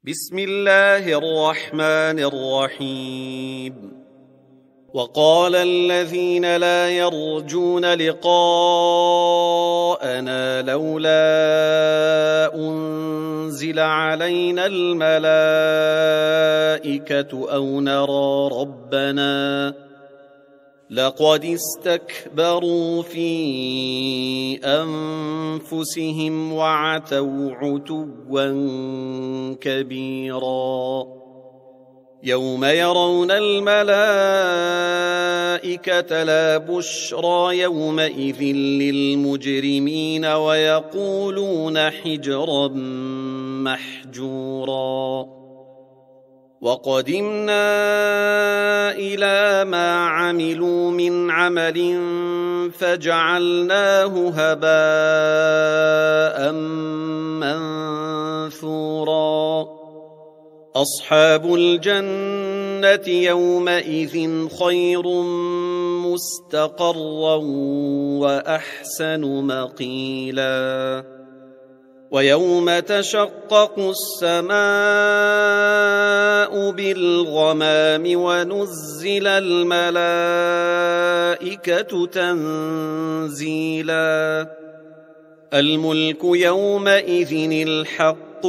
بسم الله الرحمن الرحيم. وقال الذين لا يرجون لقاءنا لولا أنزل علينا الملائكة أو نرى ربنا لقد استكبروا في أنفسهم وعتوا عتوا كبيرا. يوم يرون الملائكة لا بشرى يومئذ للمجرمين ويقولون حجرا محجورا. وقدمنا إلى ما عملوا من عمل فجعلناه هباء منثورا. أصحاب الجنة يومئذ خير مستقرا وأحسن مقيلا. ويوم تشقق السماء بالغمام ونزل الملائكة تنزيلا. الملك يومئذ الحق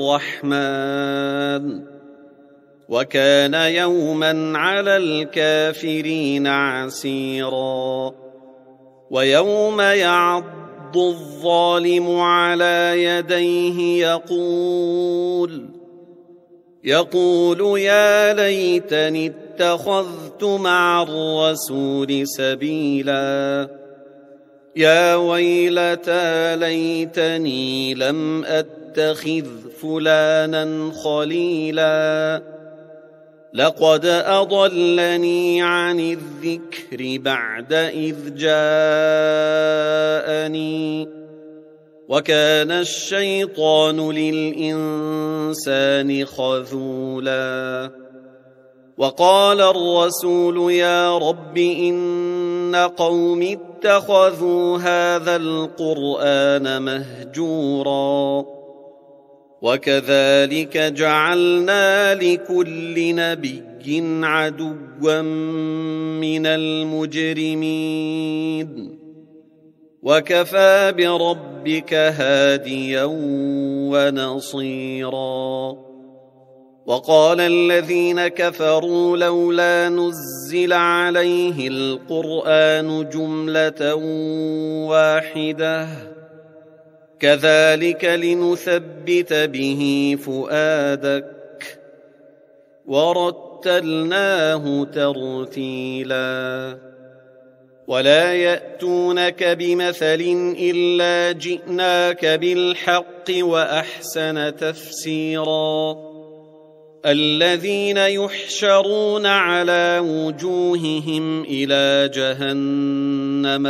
للرحمن وكان يوما على الكافرين عسيرا. ويوم يعض الظالم على يديه يقول يا ليتني اتخذت مع الرسول سبيلا. يا ويلتى ليتني لم أتخذ فلانا خليلا لقد أضلني عن الذكر بعد إذ جاءني وكان الشيطان للإنسان خذولا. وقال الرسول يا رب إن قومي اتخذوا هذا القرآن مهجورا. وكذلك جعلنا لكل نبي عدوا من المجرمين وكفى بربك هاديا ونصيرا. وقال الذين كفروا لولا نزل عليه القرآن جملة واحدة كذلك لنثبت به فؤادك ورتلناه ترتيلا. ولا يأتونك بمثل إلا جئناك بالحق وأحسن تفسيرا. الذين يحشرون على وجوههم إلى جهنم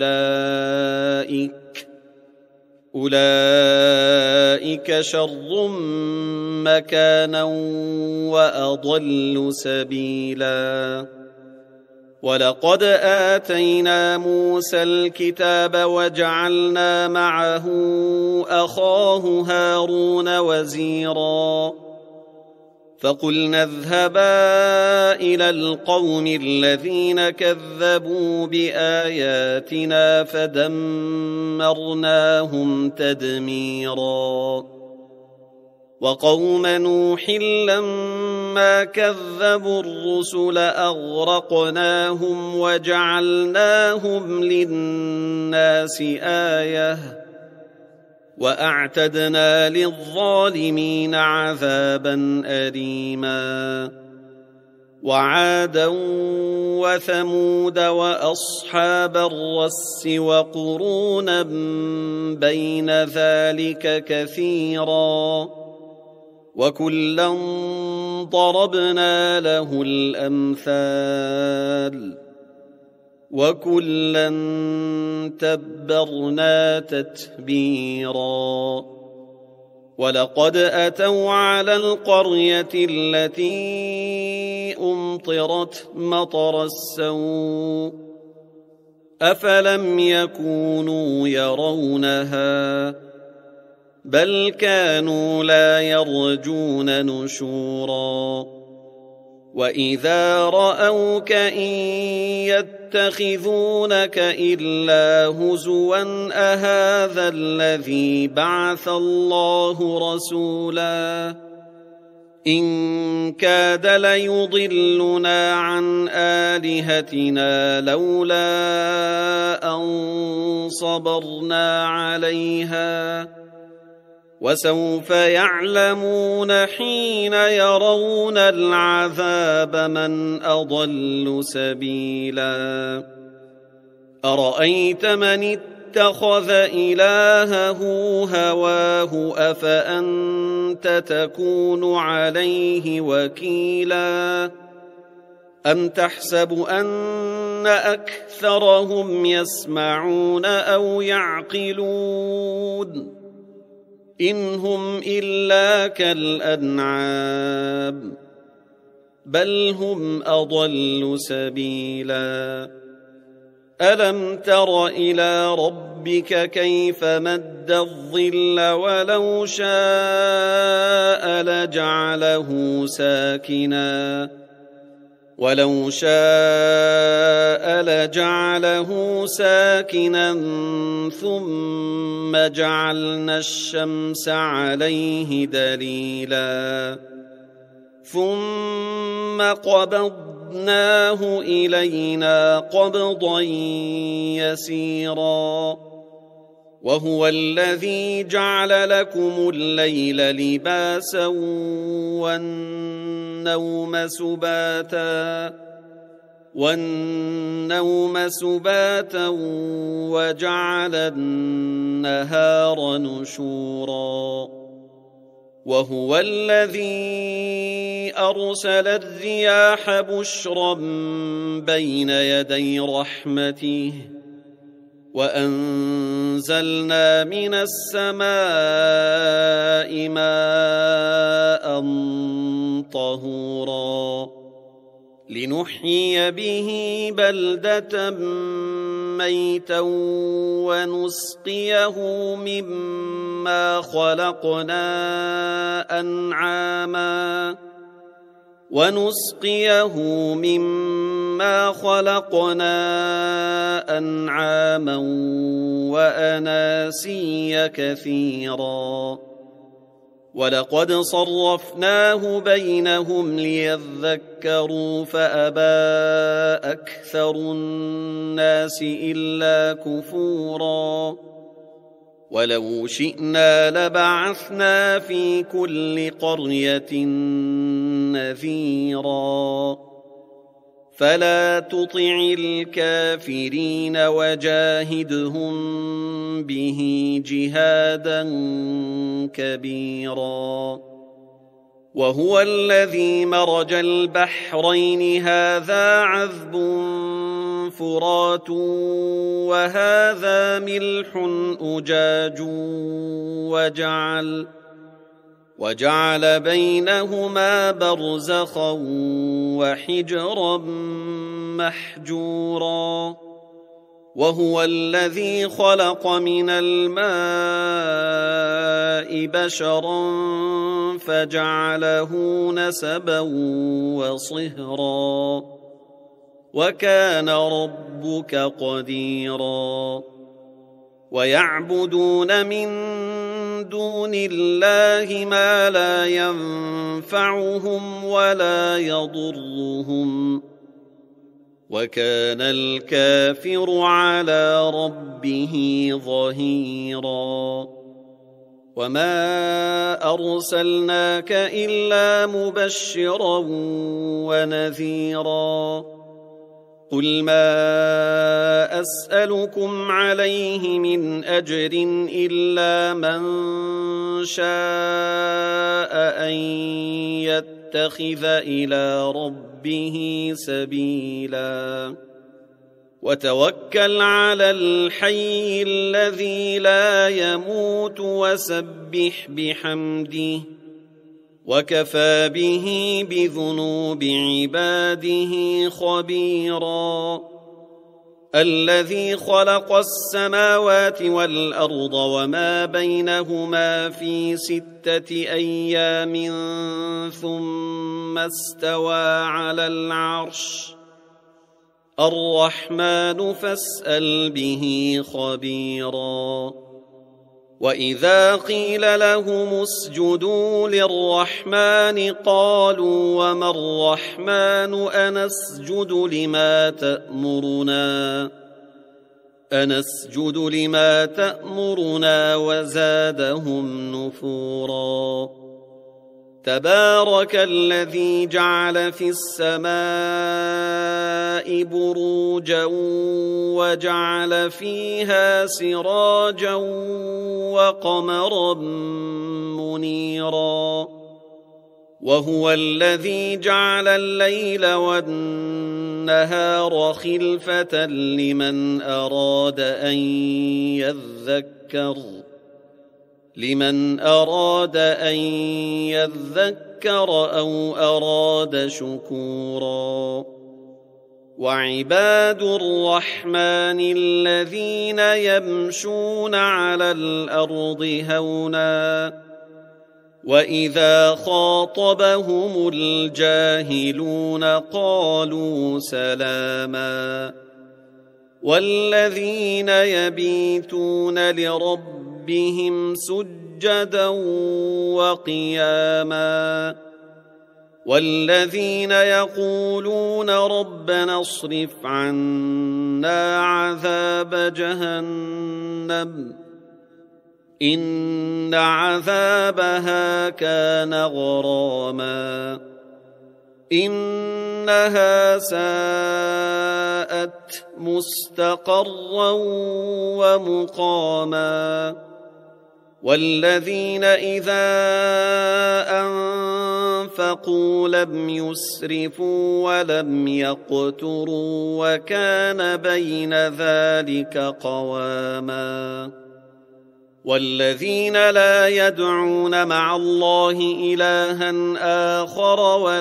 أولئك شر مكانا وأضل سبيلا. ولقد آتينا موسى الكتاب وجعلنا معه أخاه هارون وزيرا. فقلنا اذهبا إلى القوم الذين كذبوا بآياتنا فدمرناهم تدميرا. وقوم نوح لما كذبوا الرسل أغرقناهم وجعلناهم للناس آية وأعتدنا للظالمين عذابا أليما. وعادا وثمود وأصحاب الرس وقرونا بين ذلك كثيرا وكلا ضربنا له الأمثال وكلا تبرنا تتبيرا. ولقد أتوا على القرية التي أمطرت مطر السوء أفلم يكونوا يرونها بل كانوا لا يرجون نشورا وإذا رأوك إن يتخذونك إلا هزوا أهذا الذي بعث الله رسولا إن كاد ليضلنا عن آلهتنا لولا أن صبرنا عليها وسوف يعلمون حين يرون العذاب من أضل سبيلا أرأيت من اتخذ إلهه هواه أفأنت تكون عليه وكيلا أم تحسب أن أكثرهم يسمعون أو يعقلون إن هم إلا كالأنعام بل هم أضل سبيلا ألم تر إلى ربك كيف مد الظل ولو شاء لجعله ساكنا ثم جعلنا الشمس عليه دليلا ثم قبضناه إلينا قبضا يسيرا وهو الذي جعل لكم الليل لباسا والنوم سباتا وجعل النهار نشورا وهو الذي أرسل الرياح بشرا بين يدي رحمته وأنزلنا من السماء ماء طهورا لنحيي به بلدة ميتا ونسقيه مما خلقنا أنعاما وأناسيا كثيرا ولقد صرفناه بينهم ليذكروا فأبى أكثر الناس إلا كفورا ولو شئنا لبعثنا في كل قرية نذيرا فلا تطع الكافرين وجاهدهم به جهادا كبيرا وهو الذي مرج البحرين هذا عذب فرات وهذا ملح أجاج وجعل بينهما برزخا وحجرا محجورا وهو الذي خلق من الماء بشرا فجعله نسبا وصهرا وكان ربك قديرا ويعبدون من دون الله ما لا ينفعهم ولا يضرهم وكان الكافر على ربه ظهيرا وما أرسلناك إلا مبشرا ونذيرا قل ما أسألكم عليه من أجر إلا من شاء أن يتخذ إلى ربه سبيلا وتوكل على الحي الذي لا يموت وسبح بحمده وكفى به بذنوب عباده خبيرا الذي خلق السماوات والأرض وما بينهما في 6 أيام ثم استوى على العرش الرحمن فاسأل به خبيرا. وإذا قيل لهم اسجدوا للرحمن قالوا وما الرحمن أنسجد لما تأمرنا وزادهم نفورا. تبارك الذي جعل في السماء بروجا وجعل فيها سراجا وقمرا منيرا. وهو الذي جعل الليل والنهار خلفة لمن أراد أن يذكر أو أراد شكورا. وعباد الرحمن الذين يمشون على الأرض هونا وإذا خاطبهم الجاهلون قالوا سلاما. والذين يبيتون لربهم سجدا وقياما. والذين يقولون ربنا اصرف عنا عذاب جهنم إن عذابها كان غراما إنها ساءت مستقرا ومقاما. والذين إذا أنفقوا لم يسرفوا ولم يقتروا وكان بين ذلك قواما. والذين لا يدعون مع الله إلها آخر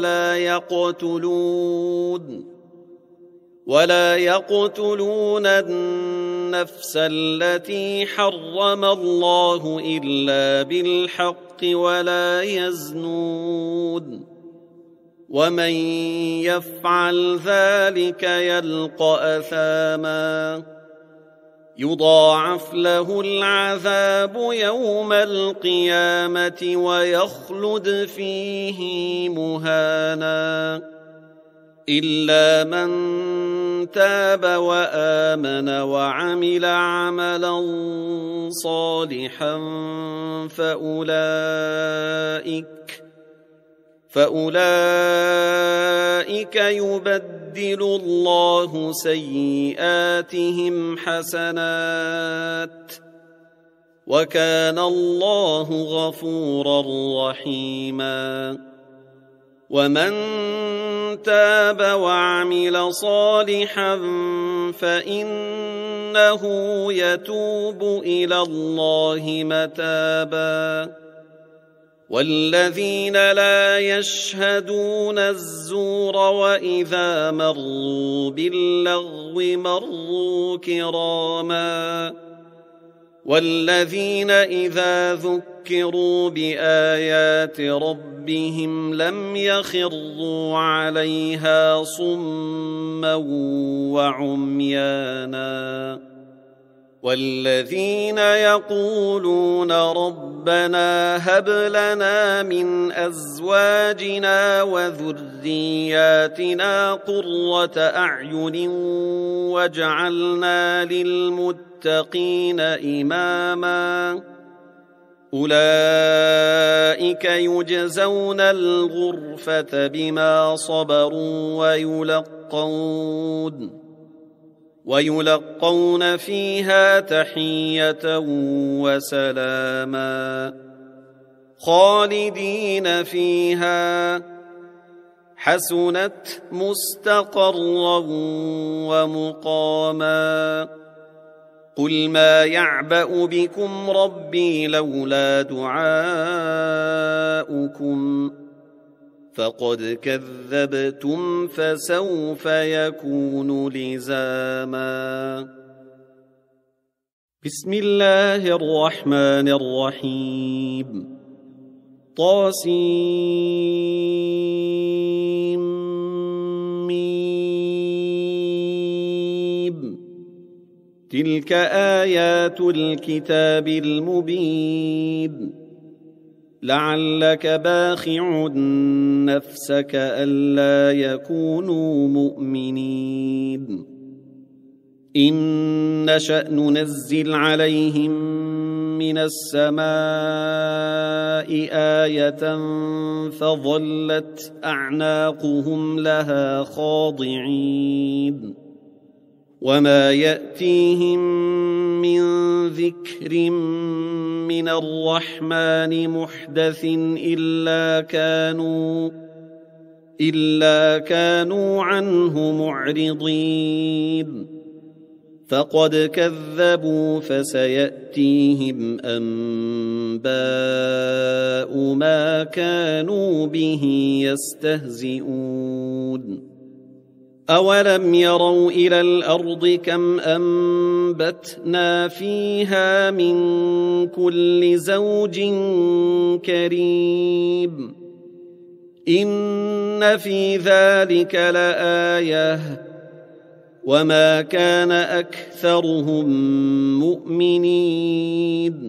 ولا يقتلون النفس التي حرم الله إلا بالحق ولا يزنون ومن يفعل ذلك يلقى أثاما يضاعف له العذاب يوم القيامة ويخلد فيه مهانا إلا من تاب وآمن وعمل عملا صالحا فأولئك يبدل الله سيئاتهم حسنات وكان الله غفورا رحيما. ومن تاب وعمل صالحا فإنه يتوب إلى الله متابا. والذين لا يشهدون الزور وإذا مروا باللغو مروا كراما. والذين إذا ذكروا بآيات ربهم لم يخروا عليها صما وعميانا. والذين يقولون ربنا هب لنا من أزواجنا وذرياتنا قرة أعين واجعلنا للمتقين إماما أولئك يجزون الغرفة بما صبروا ويلقون فيها تحية وسلاما خالدين فيها حسنت مستقرا ومقاما. قل ما يعبأ بكم ربي لولا دعاؤكم فقد كذبتم فسوف يكون لزاما. بسم الله الرحمن الرحيم. طاسيم. تلك آيات الكتاب المبين. لعلك باخع نفسك ألا يكونوا مؤمنين. إن نشأ ننزل عليهم من السماء آية فظلت أعناقهم لها خاضعين. وما يأتيهم من ذكر من الرحمن محدث إلا كانوا عنه معرضين. فقد كذبوا فسيأتيهم أنباء ما كانوا به يستهزئون. أولم يروا إلى الأرض كم أنبتنا فيها من كل زوج كريم. إن في ذلك لآية وما كان أكثرهم مؤمنين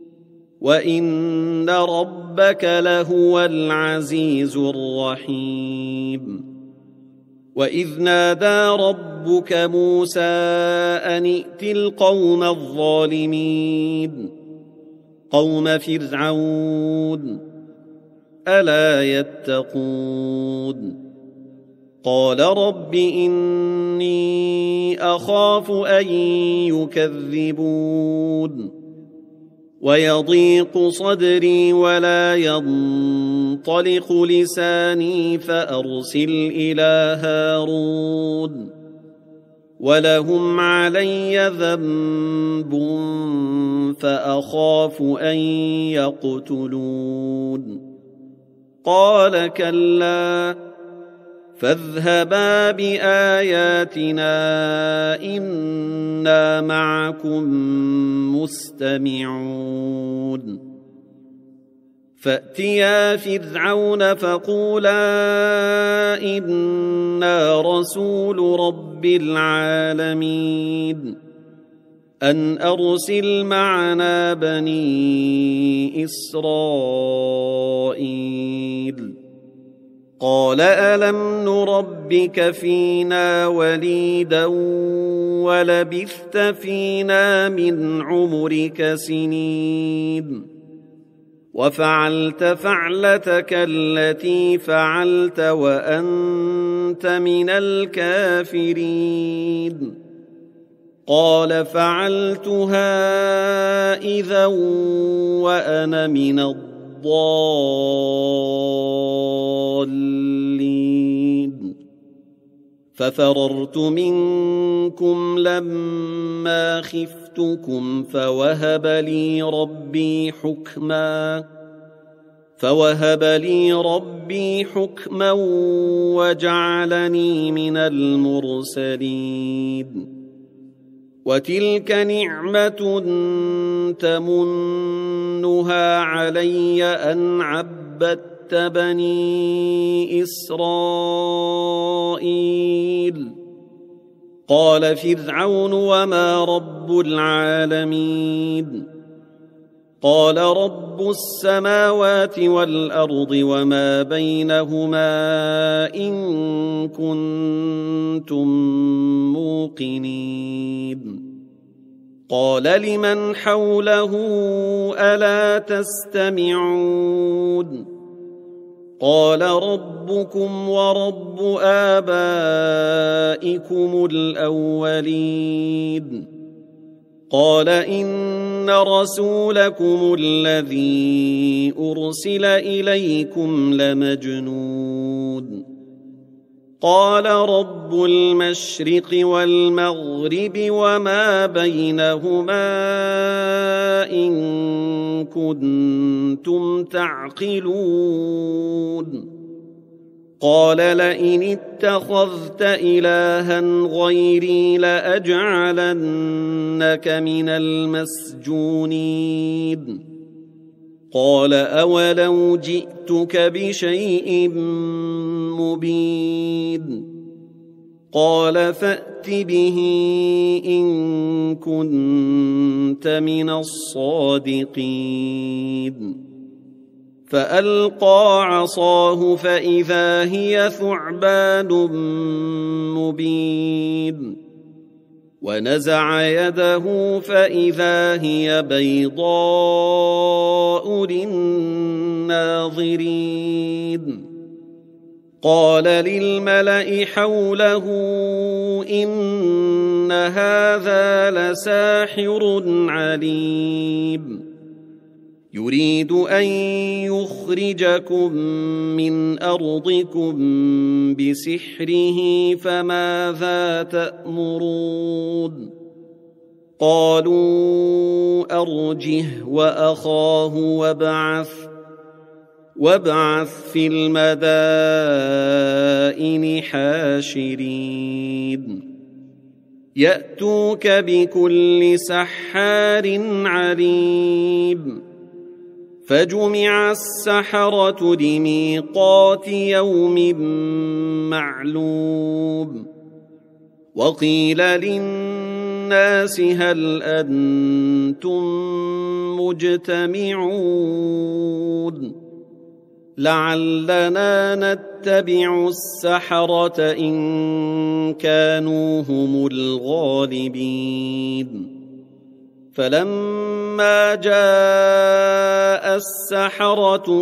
وإن ربك لهو العزيز الرحيم. وإذ نادى ربك موسى أن ائت القوم الظالمين قوم فرعون ألا يتقون. قال رب إني أخاف أن يكذبون ويضيق صدري ولا ينطلق لساني فأرسل إلى هارون ولهم علي ذنب فأخاف أن يقتلون. قال كلا فاذهبا بآياتنا إنا معكم مستمعون. فأتيا فرعون فقولا إنا رسول رب العالمين أن أرسل معنا بني إسرائيل. قال ألم نربك فينا وليدا ولبثت فينا من عمرك سنين وفعلت فعلتك التي فعلت وأنت من الكافرين. قال فعلتها إذا وأنا من الضالين. ففررت منكم لما خفتكم فوهب لي ربي حكما وجعلني من المرسلين. وتلك نعمة تمنها علي أن عبدت بني إسرائيل. قال فرعون وما رب العالمين. قال رب السماوات والأرض وما بينهما إن كنتم موقنين. قال لمن حوله ألا تستمعون. قال ربكم ورب آبائكم الأولين. قال إن رسولكم الذي أرسل إليكم لمجنون. قال رب المشرق والمغرب وما بينهما إن كنتم تعقلون. قال لئن اتخذت إلها غيري لأجعلنك من المسجونين قال أولو جئتك بشيء مبين قال فأت به إن كنت من الصادقين فألقى عصاه فإذا هي ثعبان مبين ونزع يده فإذا هي بيضاء للناظرين قال للملأ حوله إن هذا لساحر عليم يريد أن يخرجكم من أرضكم بسحره فماذا تأمرون قالوا أرجه وأخاه وابعث في المدائن حاشرين يأتوك بكل سحار عليم فجمع السحرة لميقات يوم معلوم وقيل للناس هل أنتم مجتمعون لعلنا نتبع السحرة إن كانوا هم الغالبين فلما جاء السحرة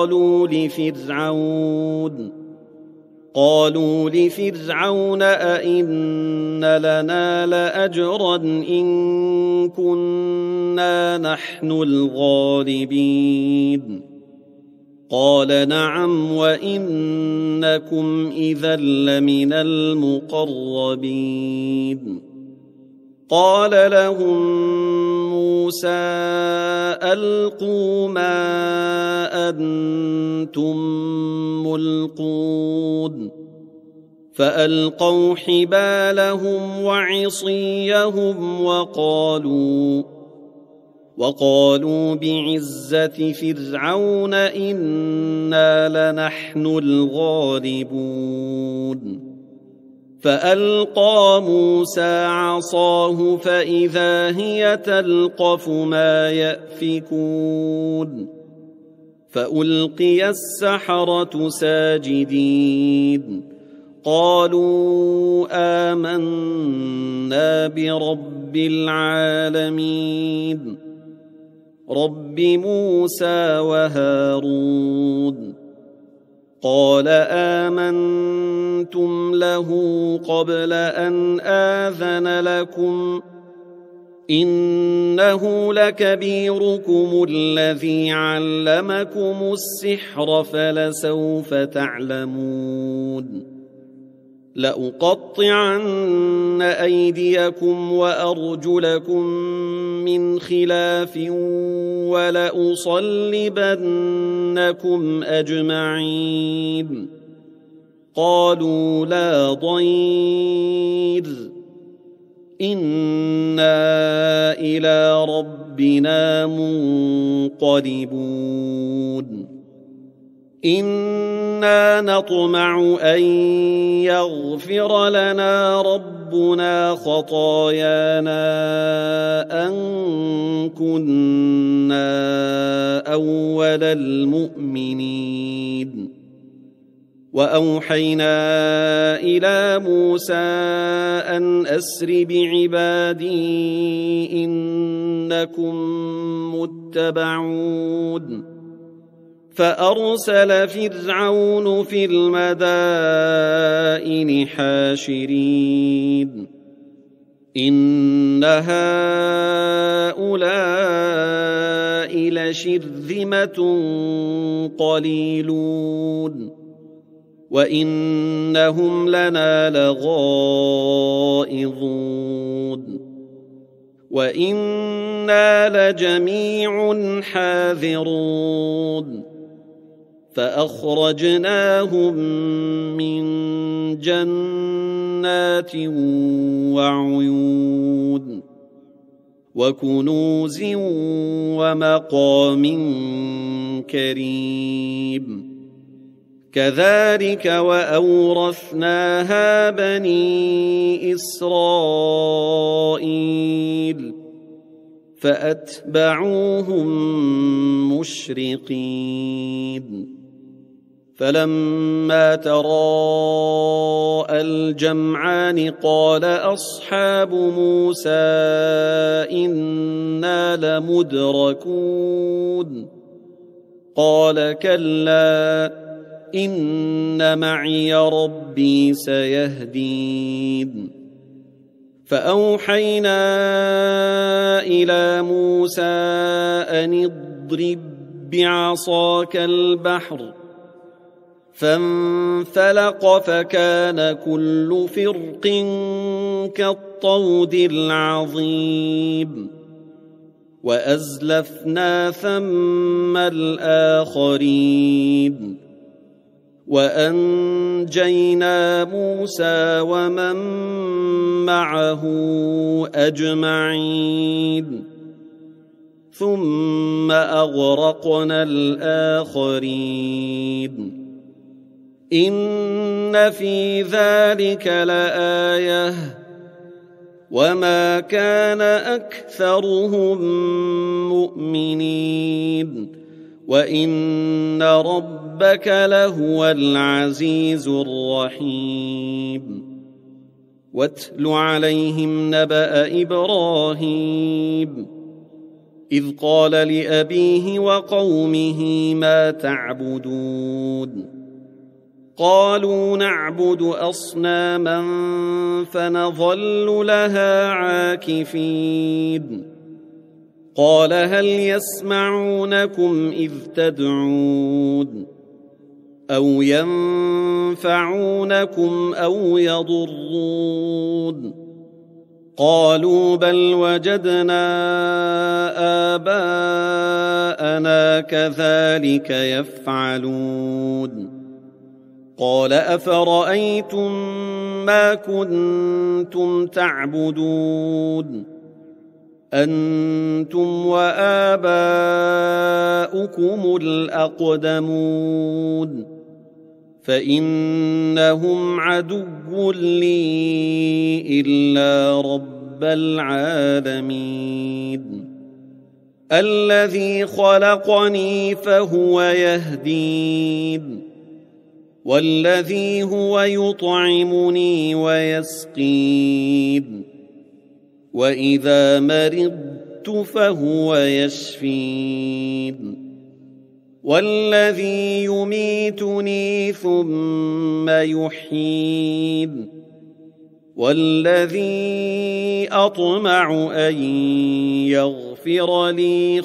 قالوا لفرعون أئن لنا لأجرا إن كنا نحن الغالبين قال نعم وإنكم إذا لمن المقربين قال لهم موسى ألقوا ما أنتم ملقون فألقوا حبالهم وعصيهم وقالوا بعزة فرعون إنا لنحن الغالبون فألقى موسى عصاه فإذا هي تلقف ما يأفكون فألقي السحرة ساجدين قالوا آمنا برب العالمين رب موسى وهارون قال آمنتم له قبل أن آذن لكم إنه لكبيركم الذي علمكم السحر فلسوف تعلمون لأقطعن أيديكم وأرجلكم من خلاف ولأصلبنكم أجمعين قالوا لا ضير إنا إلى ربنا منقلبون إنا نطمع أن يغفر لنا ربنا خطايانا أن كنا أول المؤمنين وأوحينا إلى موسى أن أسر بعبادي إنكم متبعون فأرسل فرعون في المدائن حاشرين إن هؤلاء لشرذمة قليلون وإنهم لنا لغائظون وإنا لجميع حاذرون فأخرجناهم من جنات وعيون وكنوز ومقام كريم كذلك وأورثناها بني إسرائيل فأتبعوهم مشرقين فلما تراءى الجمعان قال أصحاب موسى إنا لمدركون قال كلا إن معي ربي سيهدين فأوحينا إلى موسى أن اضرب بعصاك البحر فانفلق فكان كل فرق كالطود العظيم وأزلفنا ثم الآخرين وأنجينا موسى ومن معه أجمعين ثم أغرقنا الآخرين إن في ذلك لآية وما كان أكثرهم مؤمنين وإن ربك لهو العزيز الرحيم واتل عليهم نبأ إبراهيم إذ قال لأبيه وقومه ما تعبدون قالوا نعبد أصناما فنظل لها عاكفين قال هل يسمعونكم إذ تدعون أو ينفعونكم أو يضرون قالوا بل وجدنا آباءنا كذلك يفعلون قال أفرأيتم ما كنتم تعبدون أنتم وآباؤكم الأقدمون فإنهم عدو لي إلا رب العالمين الذي خلقني فهو يهدين والذي هو يطعمني ويسقين وإذا مرضت فهو يشفين والذي يميتني ثم يحيين والذي أطمع أن يغفر لي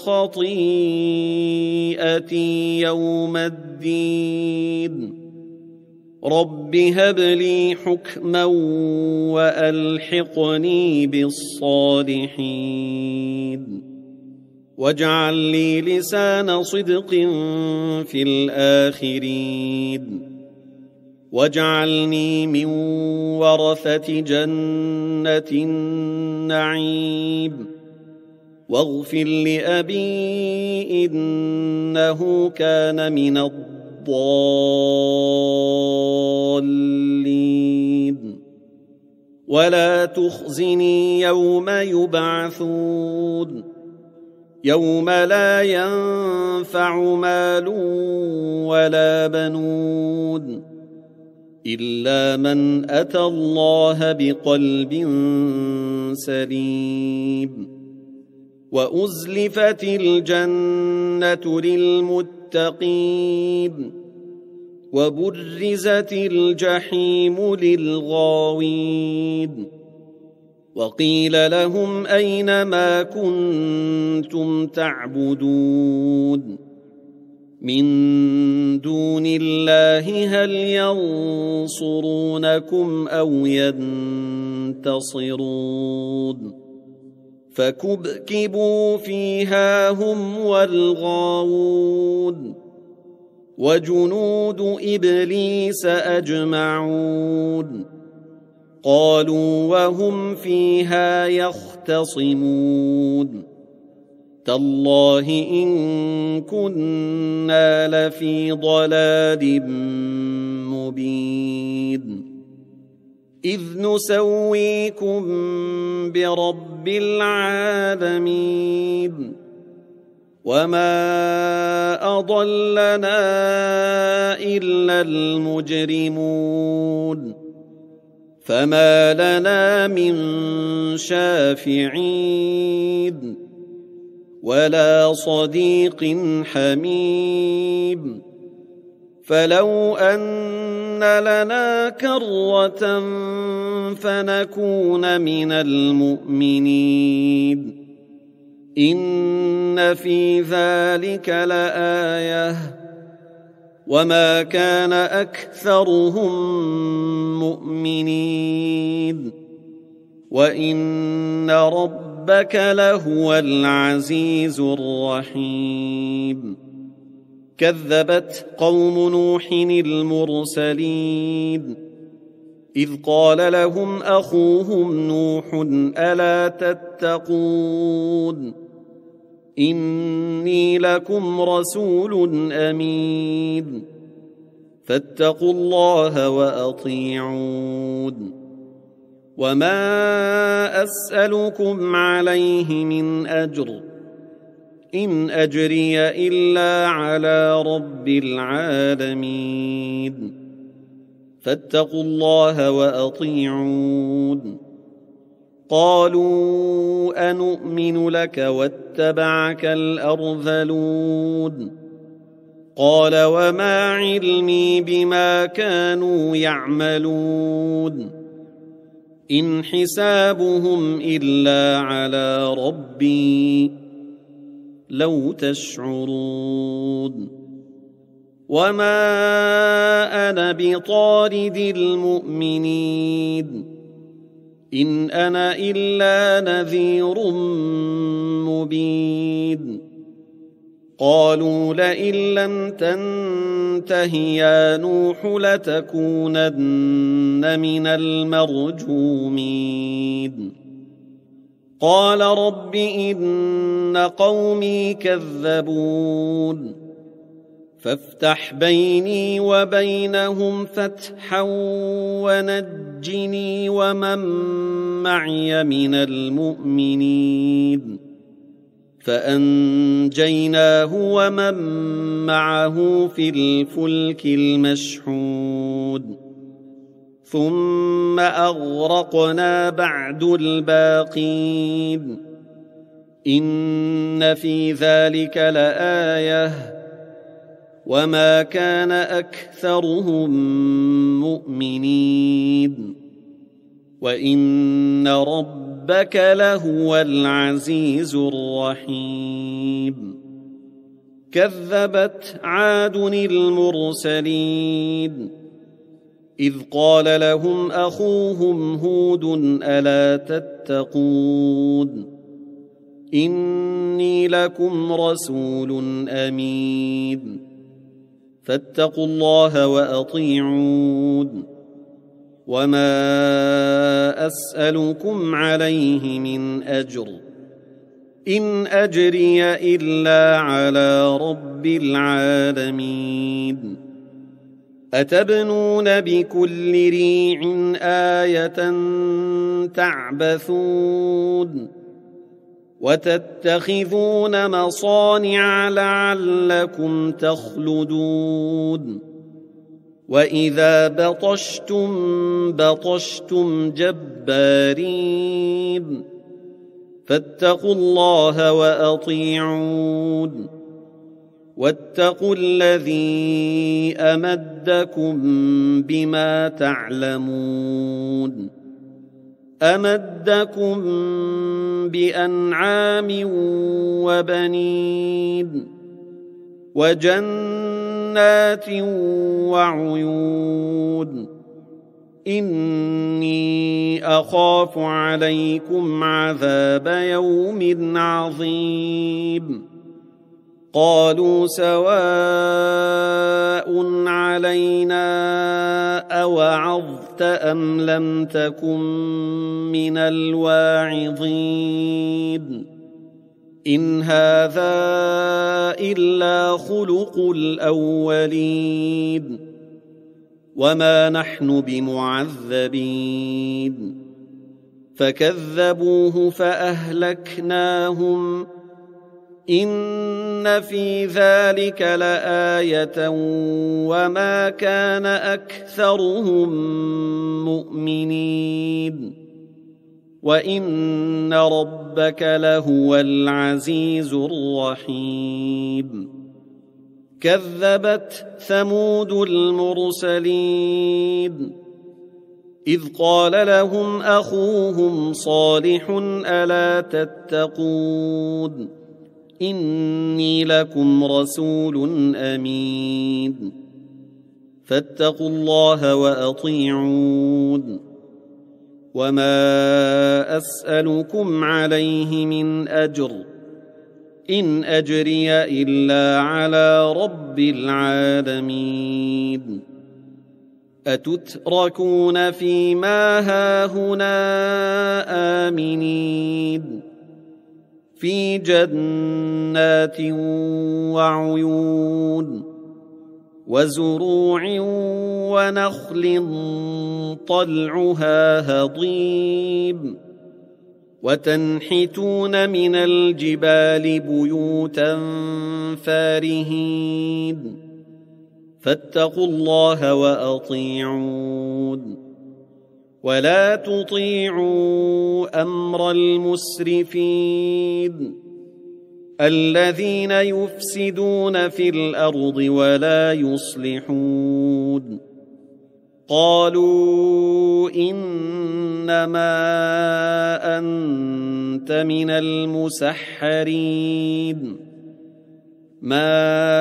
خطيئتي يوم الدين رب هب لي حكما وألحقني بالصالحين واجعل لي لسان صدق في الآخرين واجعلني من ورثة جنة النعيم واغفر لأبي إنه كان من الضالين ولا تخزني يوم يبعثون يوم لا ينفع مال ولا بنون إلا من أتى الله بقلب سليم وأزلفت الجنة للمتقين وبرزت الجحيم للغاوين وقيل لهم أين ما كنتم تعبدون من دون الله هل ينصرونكم أو ينتصرون فكبكبوا فيها هم والغاوون وجنود إبليس أجمعون قالوا وهم فيها يختصمون تالله إن كنا لفي ضلال مبين إذ نسويكم برب العالمين وما أضلنا إلا المجرمون فما لنا من شافعين ولا صديق حميم فلو أن لنا كرة فنكون من المؤمنين إن في ذلك لآية وما كان أكثرهم مؤمنين وإن ربك لهو العزيز الرحيم كذبت قوم نوح المرسلين إذ قال لهم أخوهم نوح ألا تتقون إني لكم رسول أمين فاتقوا الله وأطيعون وما أسألكم عليه من أجر إن أجري إلا على رب العالمين فاتقوا الله وأطيعون قالوا أنؤمن لك واتبعك الأرذلون قال وما علمي بما كانوا يعملون إن حسابهم إلا على ربي لو تشعرون وما أنا بطارد المؤمنين إن أنا إلا نذير مبين قالوا لئن لم تنته يا نوح لتكونن من المرجومين قال رب إن قومي كذبون فافتح بيني وبينهم فتحا ونجني ومن معي من المؤمنين فأنجيناه ومن معه في الفلك المشحون ثم أغرقنا بعد الباقين إن في ذلك لآية وما كان أكثرهم مؤمنين وإن ربك لهو العزيز الرحيم كذبت عاد المرسلين إذ قال لهم أخوهم هود ألا تتقون إني لكم رسول أمين فاتقوا الله وأطيعون وما أسألكم عليه من أجر إن أجري إلا على رب العالمين أتبنون بكل ريع آية تعبثون وتتخذون مصانع لعلكم تخلدون وإذا بطشتم جبارين فاتقوا الله وأطيعون واتقوا الذي أمدكم بما تعلمون أمدكم بأنعام وبنين وجنات وعيون إني أخاف عليكم عذاب يوم عظيم قالوا سواء علينا أوعظت أم لم تكن من الواعظين إن هذا إلا خلق الأولين وما نحن بمعذبين فكذبوه فأهلكناهم إن في ذلك لآية وما كان أكثرهم مؤمنين وإن ربك لهو العزيز الرحيم كذبت ثمود المرسلين إذ قال لهم أخوهم صالح ألا تتقون إني لكم رسول أمين فاتقوا الله وأطيعون وما أسألكم عليه من أجر إن أجري إلا على رب العالمين أتتركون فيما هاهنا آمنين في جنات وعيون وزروع ونخل طلعها هضيم وتنحتون من الجبال بيوتا فارهين فاتقوا الله وأطيعون ولا تطيعوا أمر المسرفين الذين يفسدون في الأرض ولا يصلحون قالوا إنما أنت من المسحرين ما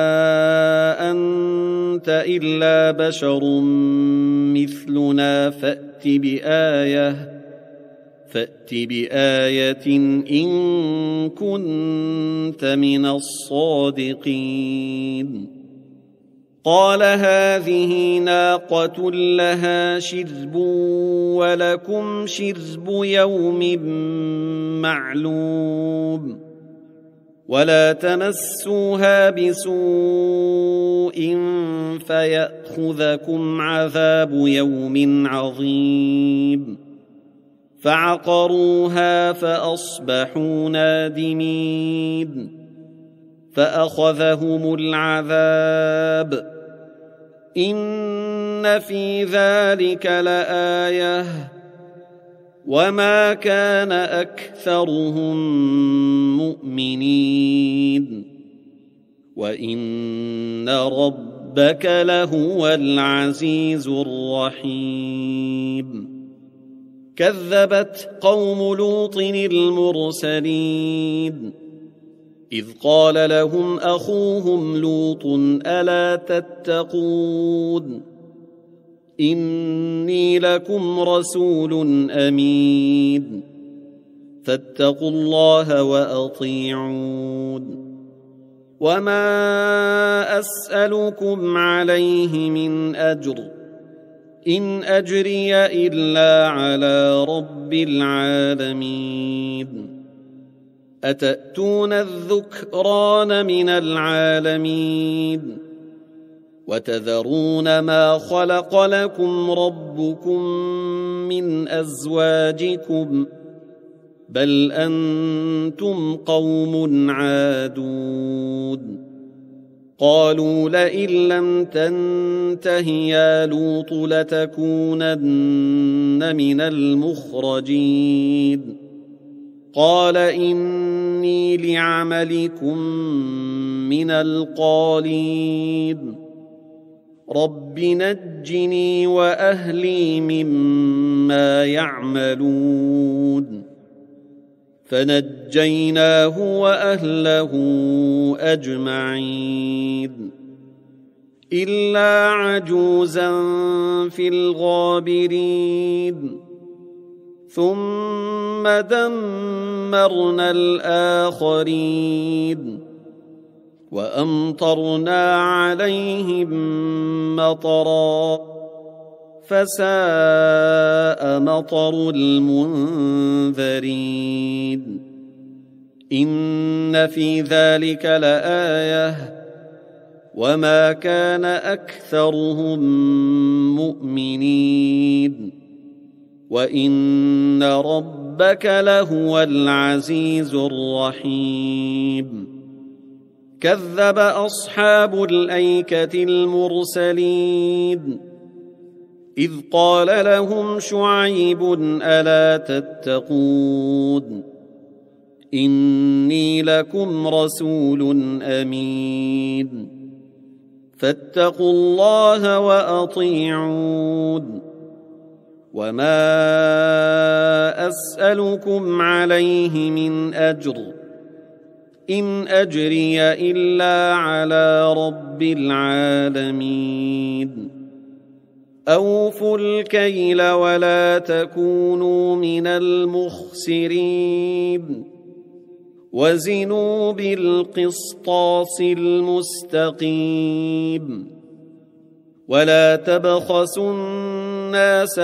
أنت إلا بشر مثلنا فأت بآية إن كنت من الصادقين قال هذه ناقة لها شرب ولكم شرب يوم معلوم ولا تمسوها بسوء فيأخذكم عذاب يوم عظيم فعقروها فأصبحوا نادمين فأخذهم العذاب إن في ذلك لآية وما كان أكثرهم مؤمنين وإن ربك لهو العزيز الرحيم كذبت قوم لوط المرسلين إذ قال لهم أخوهم لوط ألا تتقون إني لكم رسول أمين فاتقوا الله وأطيعون وما أسألكم عليه من أجر إن أجري إلا على رب العالمين أتأتون الذكران من العالمين وتذرون ما خلق لكم ربكم من أزواجكم بل أنتم قوم عادون قالوا لئن لم تنته يا لوط لتكونن من المخرجين قال إني لعملكم من القالين رب نجني وأهلي مما يعملون فنجيناه وأهله أجمعين إلا عجوزا في الغابرين ثم دمرنا الآخرين وأمطرنا عليهم مطرا فساء مطر المنذرين إن في ذلك لآية وما كان أكثرهم مؤمنين وإن ربك لهو العزيز الرحيم كذب أصحاب الأيكة المرسلين إذ قال لهم شعيب ألا تتقون إني لكم رسول أمين فاتقوا الله وأطيعون وما أسألكم عليه من أجر إن أجري إلا على رب العالمين أوفوا الكيل ولا تكونوا من المخسرين وزنوا بالقسطاس المستقيم ولا تبخسوا الناس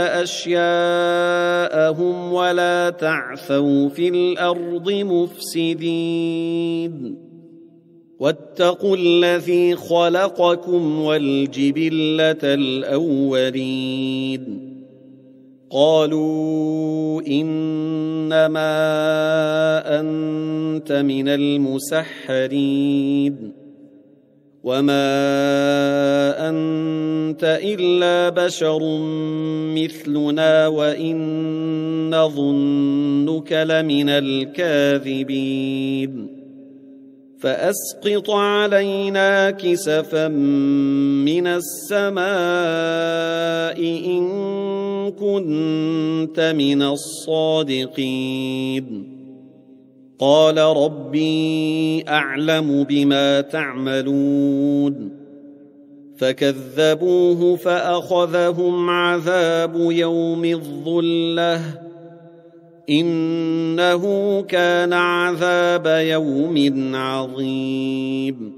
أشياءهم ولا تعثوا في الأرض مفسدين واتقوا الذي خلقكم والجبلة الأولين قالوا إنما أنت من المسحرين وما أنت إلا بشر مثلنا وإن نظنك لمن الكاذبين فأسقط علينا كسفا من السماء إن كنت من الصادقين قال ربي أعلم بما تعملون فكذبوه فأخذهم عذاب يوم الظلة إنه كان عذاب يوم عظيم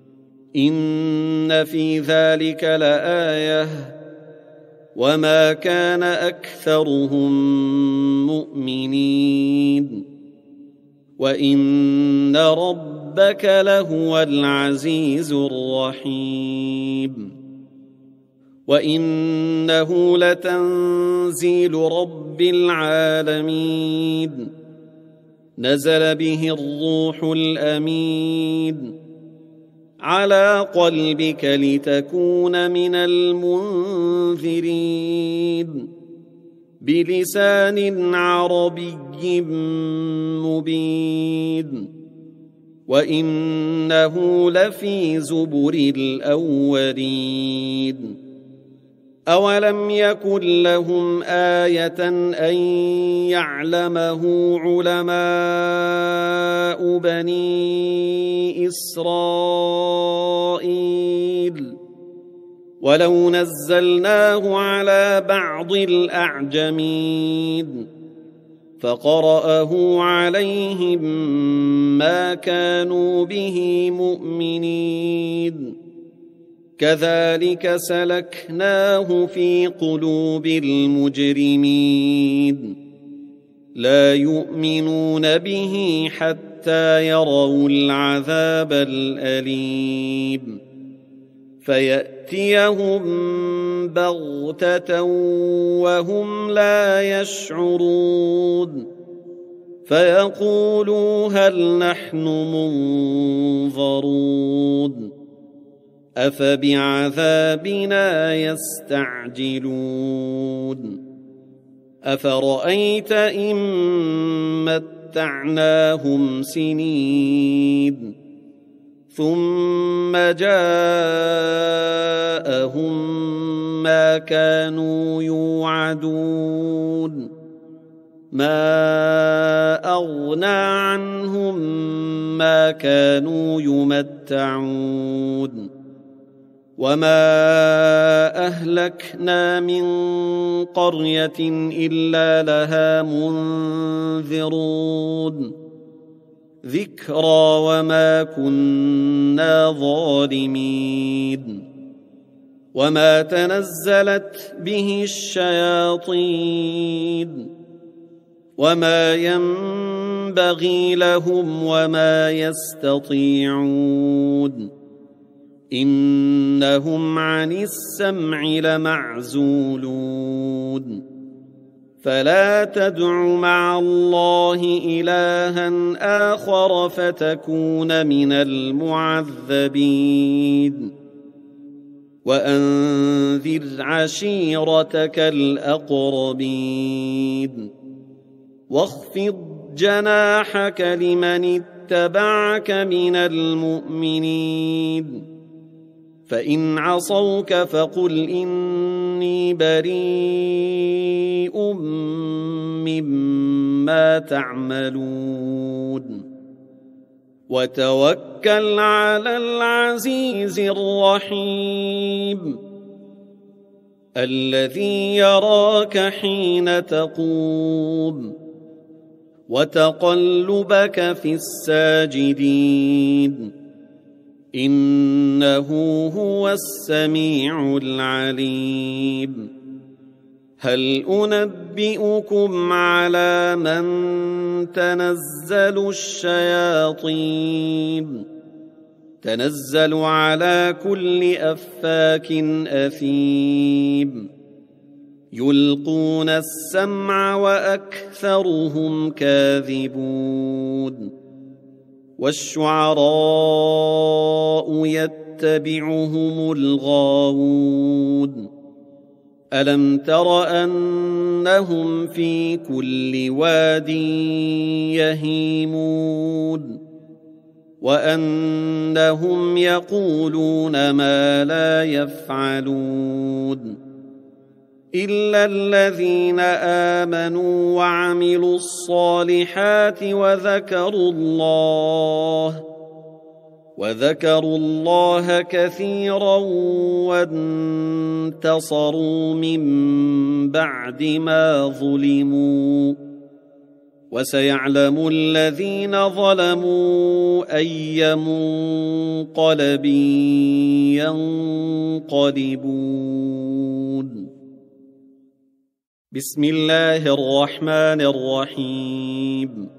إن في ذلك لآية وما كان أكثرهم مؤمنين وإن ربك لهو العزيز الرحيم وإنه لتنزيل رب العالمين نزل به الروح الأمين على قلبك لتكون من المنذرين بلسان عربي مبين وإنه لفي زبر الأولين أولم يكن لهم آية أن يعلمه علماء بني إسرائيل ولو نزلناه على بعض الأعجمين فقرأه عليهم ما كانوا به مؤمنين كذلك سلكناه في قلوب المجرمين لا يؤمنون به حتى يروا العذاب الأليم فيأتيهم بغتة وهم لا يشعرون فيقولوا هل نحن منظرون أفبعذابنا يستعجلون أفرأيت إن متعناهم سنين ثم جاءهم ما كانوا يوعدون ما أغنى عنهم ما كانوا يمتعون وما أهلكنا من قرية إلا لها منذرون ذكرى وما كنا ظالمين وما تنزلت به الشياطين وما ينبغي لهم وما يستطيعون إنهم عن السمع لمعزولون فلا تدع مع الله إلها آخر فتكون من المعذبين وأنذر عشيرتك الأقربين واخفض جناحك لمن اتبعك من المؤمنين فإن عصوك فقل إني بريء مما تعملون وتوكل على العزيز الرحيم الذي يراك حين تقوم وتقلبك في الساجدين إنه هو السميع العليم هل أنبئكم على من تنزل الشياطين تنزل على كل أفاك أثيم يلقون السمع وأكثرهم كاذبون والشعراء يتبعهم الغاوون ألم تر أنهم في كل واد يهيمون وأنهم يقولون ما لا يفعلون إلا الذين آمنوا وعملوا الصالحات وذكروا الله كثيرا وانتصروا من بعد ما ظلموا وسيعلم الذين ظلموا أي منقلب ينقلبون بسم الله الرحمن الرحيم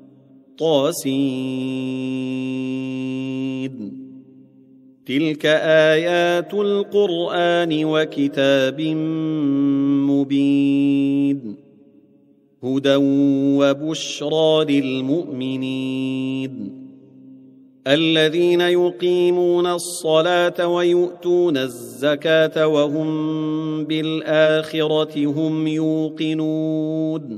طاسين تلك آيات القرآن وكتاب مبين هدى وبشرى للمؤمنين الذين يقيمون الصلاة ويؤتون الزكاة وهم بالآخرة هم يوقنون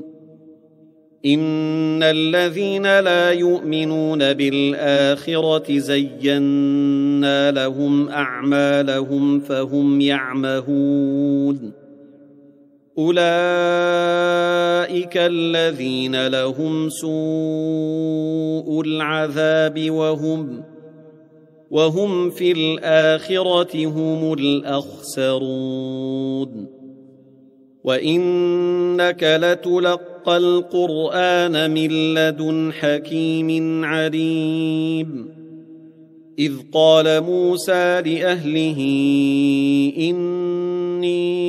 إن الذين لا يؤمنون بالآخرة زينا لهم أعمالهم فهم يعمهون أولئك الذين لهم سوء العذاب وهم في الآخرة هم الأخسرون وإنك لتلقى القرآن من لدن حكيم عليم إذ قال موسى لأهله إني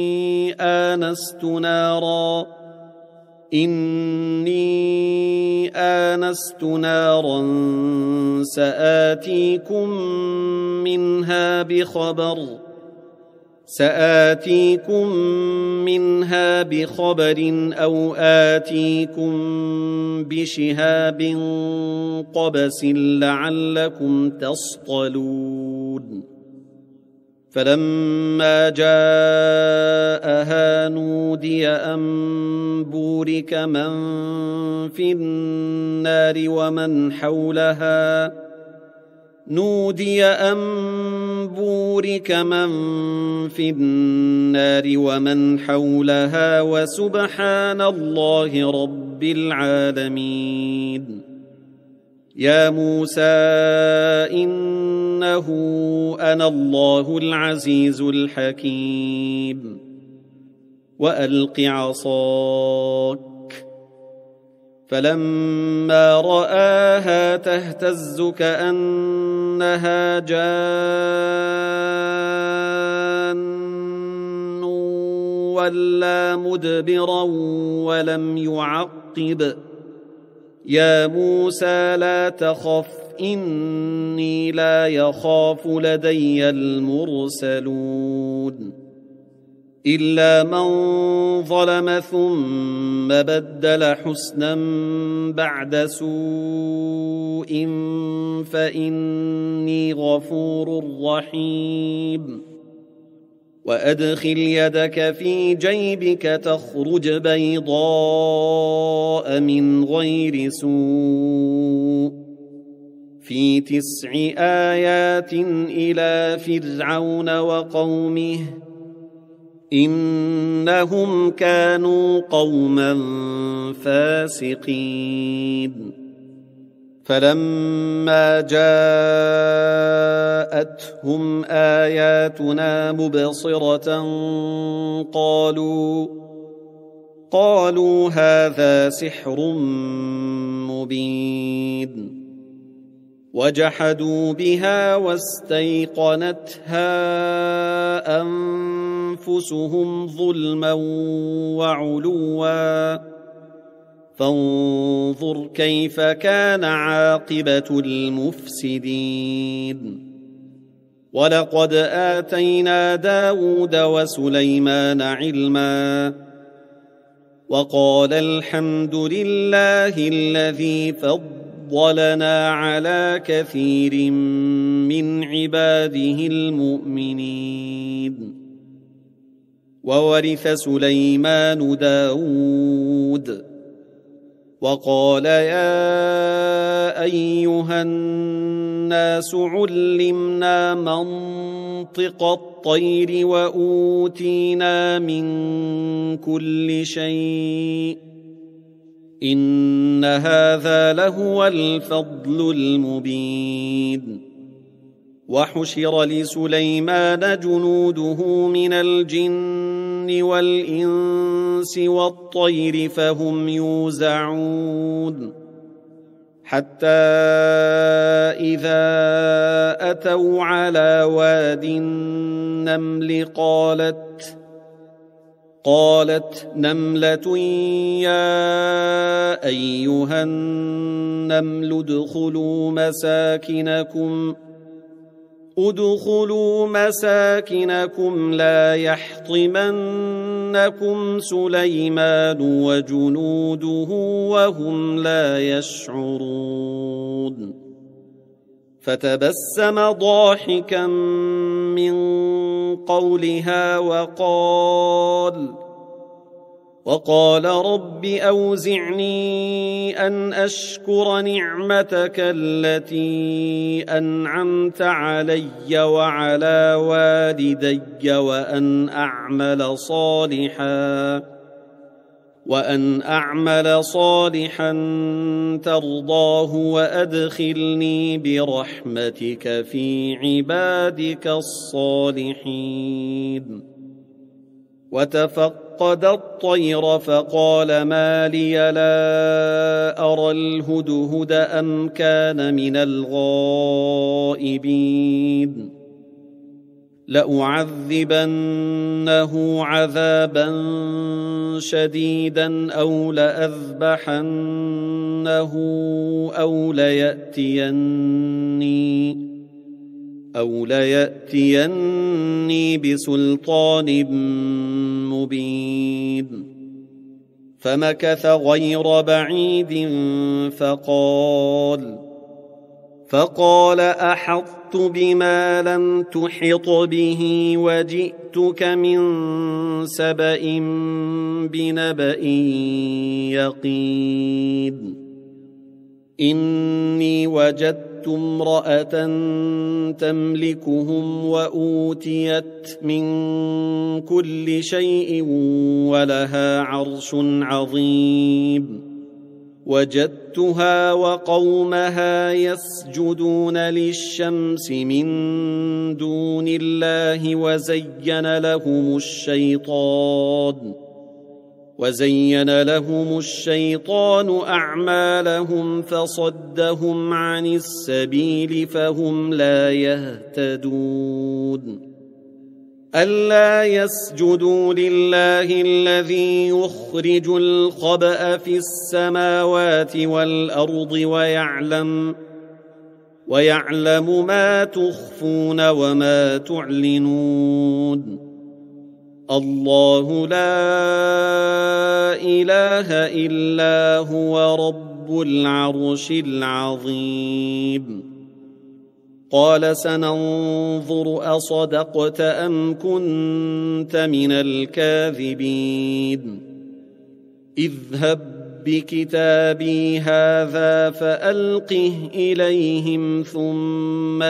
آنست نارا سآتيكم منها بخبر أو آتيكم بشهاب قبس لعلكم تصطلون فلما جاءها نودي أن بورك من في النار ومن حولها وسبحان الله رب العالمين يا موسى إنه أنا الله العزيز الحكيم وألق عصاك فلما رآها تهتز كأنها جان ولا مدبرا ولم يعقب يا موسى لا تخف إني لا يخاف لدي المرسلون إلا من ظلم ثم بدل حسنا بعد سوء فإني غفور رحيم وأدخل يدك في جيبك تخرج بيضاء من غير سوء في 9 آيات إلى فرعون وقومه إنهم كانوا قوما فاسقين فلما جاءتهم آياتنا مبصرة قالوا هذا سحر مبين وجحدوا بها واستيقنتها أنفسهم ظلما وعلوا فانظر كيف كان عاقبة المفسدين ولقد آتينا داود وسليمان علما وقال الحمد لله الذي فضلنا على كثير من عباده المؤمنين وورث سليمان داود وقال يا أيها الناس علمنا منطق الطير وأوتينا من كل شيء إن هذا لهو الفضل المبين وحشر لسليمان جنوده من الجن والإنس والطير فهم يوزعون حتى إذا أتوا على واد النمل قالت نملة يا أيها النمل ادخلوا مساكنكم لا يحطمنكم سليمان وجنوده وهم لا يشعرون فتبسم ضاحكا من قولها وقال رب أوزعني أن أشكر نعمتك التي أنعمت علي وعلى والدي وأن أعمل صالحا ترضاه وأدخلني برحمتك في عبادك الصالحين وتفقد الطير فقال ما لي لا أرى الهدهد أم كان من الغائبين لأعذبنه عذابا شديدا أو لأذبحنه أو ليأتيني بسلطان مبين فمكث غير بعيد فقال أحطت بما لم تحط به وجئتك من سبأ بنبأ يقين إني وجدت امرأة تملكهم وأوتيت من كل شيء ولها عرش عظيم وجدتها وقومها يسجدون للشمس من دون الله وزين لهم الشيطان أعمالهم فصدهم عن السبيل فهم لا يهتدون ألا يسجدوا لله الذي يخرج الخبأ في السماوات والأرض ويعلم ما تخفون وما تعلنون الله لا إله إلا هو رب العرش العظيم قال سننظر أصدقت أم كنت من الكاذبين اذهب بكتابي هذا فألقه إليهم ثم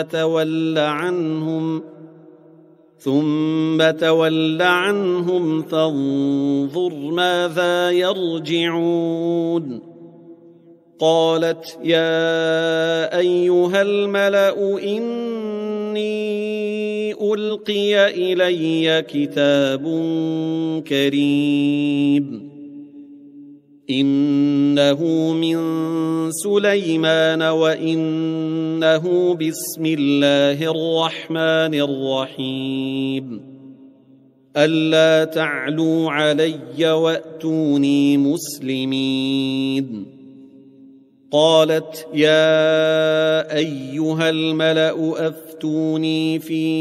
تول عنهم فانظر ماذا يرجعون قالت يا أيها الملأ إني ألقي إلي كتاب كريم إنه من سليمان وإنه بسم الله الرحمن الرحيم ألا تعلوا علي وأتوني مسلمين قالت يا أيها الملأ أفتوني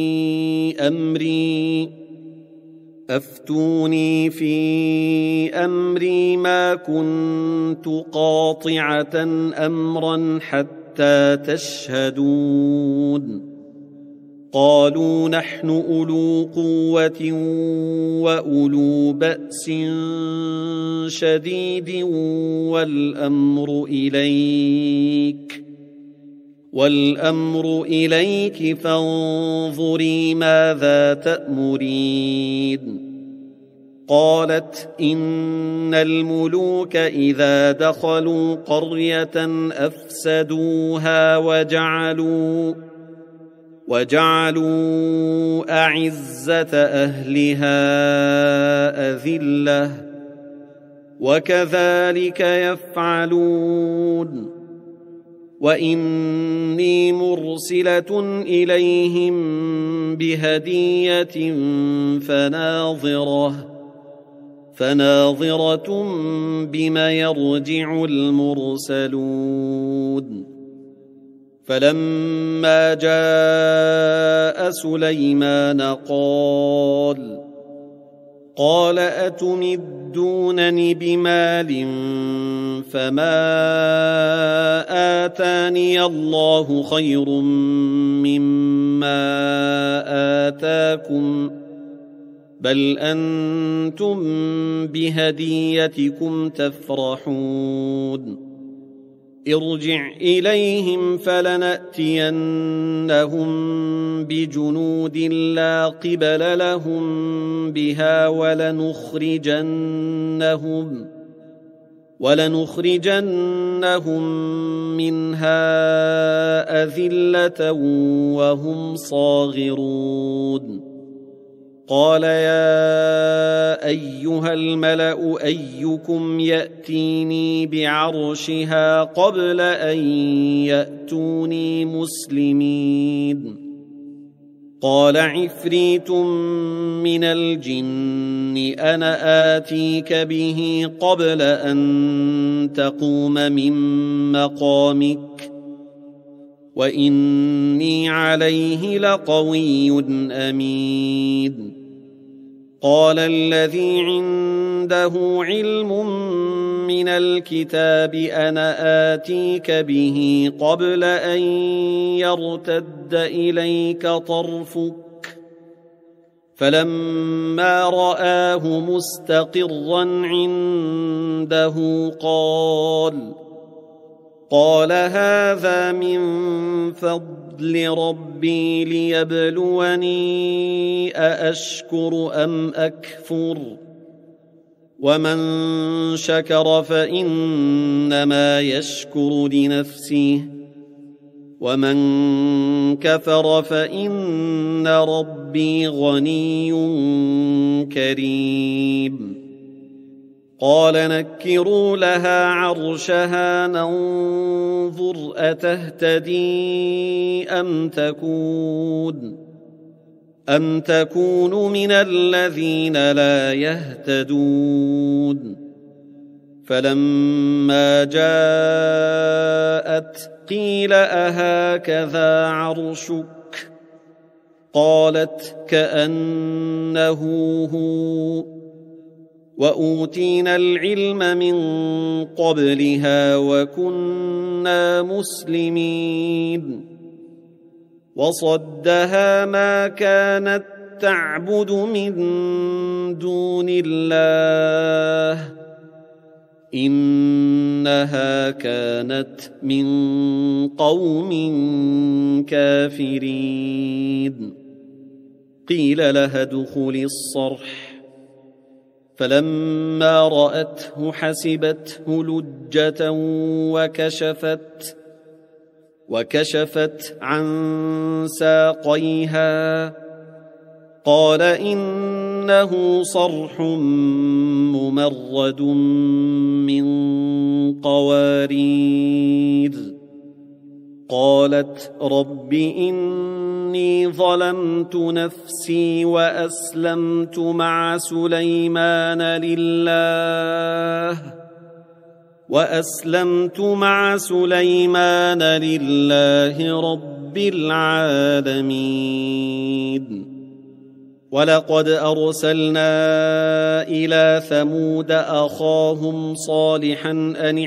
في أمري ما كنت قاطعة أمرا حتى تشهدون قالوا نحن أولو قوة وأولو بأس شديد والأمر إليك فانظري ماذا تأمرين قالت إن الملوك إذا دخلوا قرية أفسدوها وجعلوا أعزة أهلها أذلة وكذلك يفعلون وإني مرسلة إليهم بهدية فناظرة بما يرجع المرسلون فلما جاء سليمان قال أتمدونني بمال فما آتاني الله خير مما آتاكم بل أنتم بهديتكم تفرحون ارجع إليهم فلنأتينهم بجنود لا قبل لهم بها ولنخرجنهم منها أذلة وهم صاغرون قال يا أيها الملأ أيكم يأتيني بعرشها قبل أن يأتوني مسلمين قال عفريت من الجن أنا آتيك به قبل أن تقوم من مقامك وإني عليه لقوي أمين قال الذي عنده علم من الكتاب أنا آتيك به قبل أن يرتد إليك طرفك فلما رآه مستقرا عنده قال هذا من فضل ربي ليبلوني أأشكر أم أكفر ومن شكر فإنما يشكر لنفسه ومن كفر فإن ربي غني كريم قال نكروا لها عرشها ننظر أتهتدي أم تكون من الذين لا يهتدون. فلما جاءت قيل أهكذا عرشك؟ قالت كأنه هو، وأوتينا العلم من قبلها وكنا مسلمين. وصدها ما كانت تعبد من دون الله إنها كانت من قوم كافرين. قيل لها ادخلي الصرح، فلما رأته حسبته لجة وكشفت عن ساقيها. قال إنه صرح ممرد من قوارير. قالت رب إني ظلمت نفسي وأسلمت مع سليمان لله رب العالمين. ولقد أرسلنا إلى ثمود أخاهم صالحا أن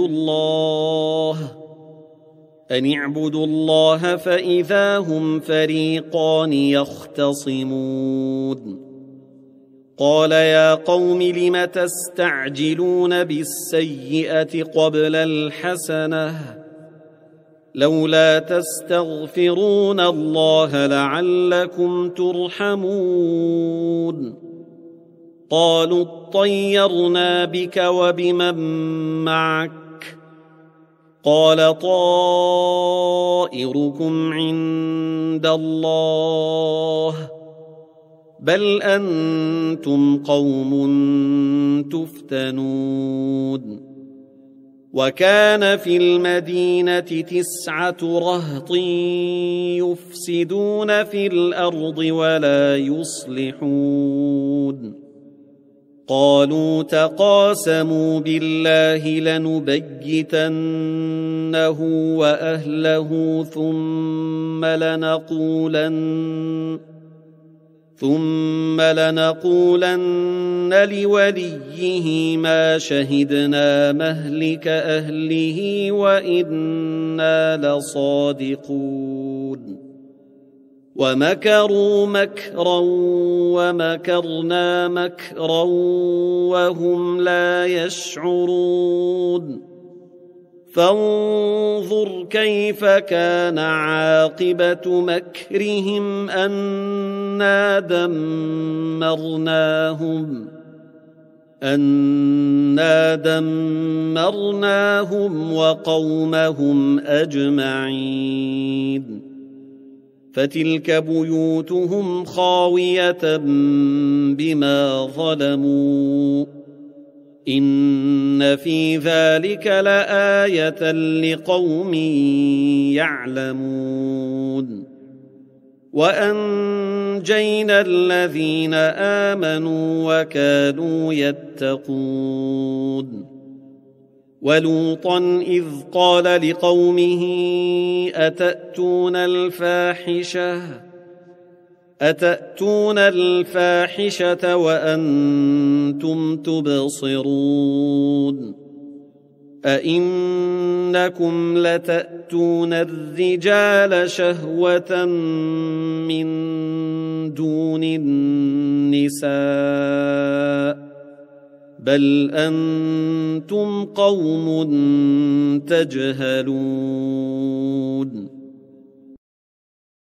اعبدوا الله فإذا هم فريقان يختصمون. قال يا قوم لم تستعجلون بالسيئة قبل الحسنة لولا تستغفرون الله لعلكم ترحمون. قالوا اطيرنا بك وبمن معك. قال طائركم عند الله بل أنتم قوم تفتنون. وكان في المدينة 9 رهط يفسدون في الأرض ولا يصلحون. قالوا تقاسموا بالله لنبيتنه وأهله ثم لنقولن لوليه ما شهدنا مهلك أهله وإنا لصادقون. ومكروا مكرا ومكرنا مكرا وهم لا يشعرون. فانظر كيف كان عاقبة مكرهم أنا دمرناهم وقومهم أجمعين. فتلك بيوتهم خاوية بما ظلموا إن في ذلك لآية لقوم يعلمون. وأنجينا الذين آمنوا وكانوا يتقون. ولوطا إذ قال لقومه أتأتون الفاحشة وأنتم تبصرون أئنكم لتأتون الرجال شهوة من دون النساء بل أنتم قوم تجهلون.